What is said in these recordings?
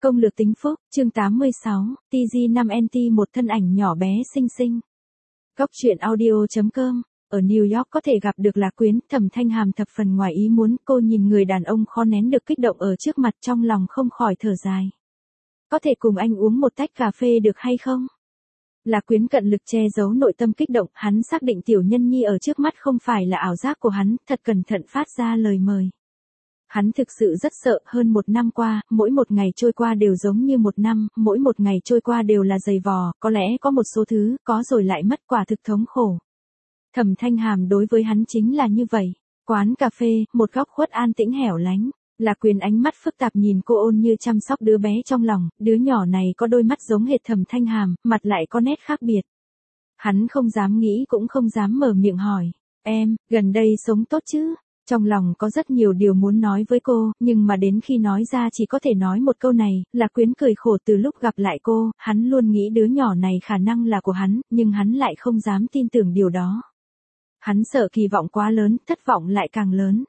Công lược tính phúc, chương 86, TG5NT một thân ảnh nhỏ bé xinh xinh. Góc truyện audio.com. Ở New York có thể gặp được Lạc Quyến, Thẩm Thanh Hàm thập phần ngoài ý muốn, cô nhìn người đàn ông khó nén được kích động ở trước mặt, trong lòng không khỏi thở dài. Có thể cùng anh uống một tách cà phê được hay không? Lạc Quyến cận lực che giấu nội tâm kích động, hắn xác định tiểu nhân nhi ở trước mắt không phải là ảo giác của hắn, thật cẩn thận phát ra lời mời. Hắn thực sự rất sợ, hơn một năm qua, mỗi một ngày trôi qua đều giống như một năm, mỗi một ngày trôi qua đều là dày vò, có lẽ có một số thứ, có rồi lại mất, quả thực thống khổ. Thẩm Thanh Hàm đối với hắn chính là như vậy. Quán cà phê, một góc khuất an tĩnh hẻo lánh. Lạc Quyến ánh mắt phức tạp nhìn cô ôn như chăm sóc đứa bé trong lòng, đứa nhỏ này có đôi mắt giống hệt Thẩm Thanh Hàm, mặt lại có nét khác biệt. Hắn không dám nghĩ cũng không dám mở miệng hỏi, em, gần đây sống tốt chứ? Trong lòng có rất nhiều điều muốn nói với cô, nhưng mà đến khi nói ra chỉ có thể nói một câu này, Lạc Quyến cười khổ. Từ lúc gặp lại cô, hắn luôn nghĩ đứa nhỏ này khả năng là của hắn, nhưng hắn lại không dám tin tưởng điều đó. Hắn sợ kỳ vọng quá lớn, thất vọng lại càng lớn.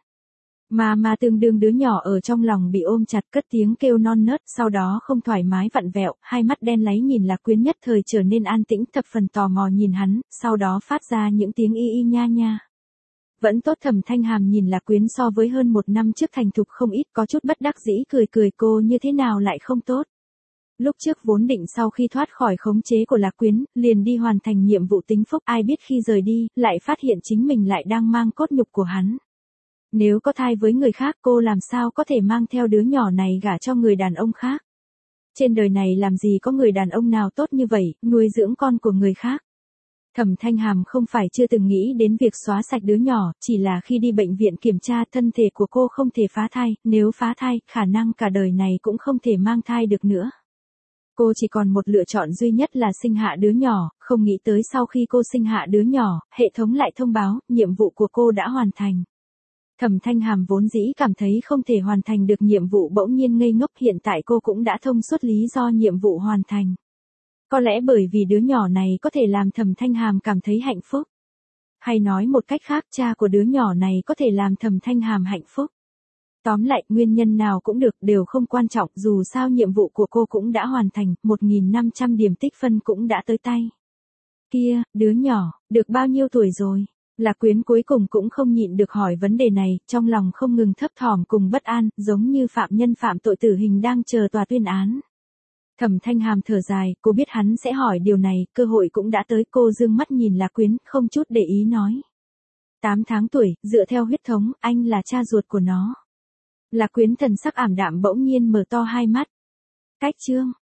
Mà tương đương đứa nhỏ ở trong lòng bị ôm chặt cất tiếng kêu non nớt, sau đó không thoải mái vặn vẹo, hai mắt đen láy nhìn Lạc Quyến nhất thời trở nên an tĩnh, thập phần tò mò nhìn hắn, sau đó phát ra những tiếng y y nha nha. Vẫn tốt. Thẩm Thanh Hàm nhìn Lạc Quyến so với hơn một năm trước thành thục không ít, có chút bất đắc dĩ cười cô như thế nào lại không tốt. Lúc trước vốn định sau khi thoát khỏi khống chế của Lạc Quyến, liền đi hoàn thành nhiệm vụ tính phúc, ai biết khi rời đi, lại phát hiện chính mình lại đang mang cốt nhục của hắn. Nếu có thai với người khác cô làm sao có thể mang theo đứa nhỏ này gả cho người đàn ông khác. Trên đời này làm gì có người đàn ông nào tốt như vậy, nuôi dưỡng con của người khác. Thẩm Thanh Hàm không phải chưa từng nghĩ đến việc xóa sạch đứa nhỏ, chỉ là khi đi bệnh viện kiểm tra thân thể của cô không thể phá thai, nếu phá thai, khả năng cả đời này cũng không thể mang thai được nữa. Cô chỉ còn một lựa chọn duy nhất là sinh hạ đứa nhỏ, không nghĩ tới sau khi cô sinh hạ đứa nhỏ, hệ thống lại thông báo, nhiệm vụ của cô đã hoàn thành. Thẩm Thanh Hàm vốn dĩ cảm thấy không thể hoàn thành được nhiệm vụ, bỗng nhiên ngây ngốc, hiện tại cô cũng đã thông suốt lý do nhiệm vụ hoàn thành. Có lẽ bởi vì đứa nhỏ này có thể làm Thẩm Thanh Hàm cảm thấy hạnh phúc. Hay nói một cách khác, cha của đứa nhỏ này có thể làm Thẩm Thanh Hàm hạnh phúc. Tóm lại, nguyên nhân nào cũng được, đều không quan trọng, dù sao nhiệm vụ của cô cũng đã hoàn thành, 1.500 điểm tích phân cũng đã tới tay. Kia, đứa nhỏ, được bao nhiêu tuổi rồi? Lạc Quyến cuối cùng cũng không nhịn được hỏi vấn đề này, trong lòng không ngừng thấp thỏm cùng bất an, giống như phạm nhân phạm tội tử hình đang chờ tòa tuyên án. Thẩm Thanh Hàm thở dài, cô biết hắn sẽ hỏi điều này, cơ hội cũng đã tới, cô dương mắt nhìn Lạc Quyến, không chút để ý nói. 8 tháng tuổi, dựa theo huyết thống, anh là cha ruột của nó. Lạc Quyến thần sắc ảm đạm bỗng nhiên mở to hai mắt. Cách chương.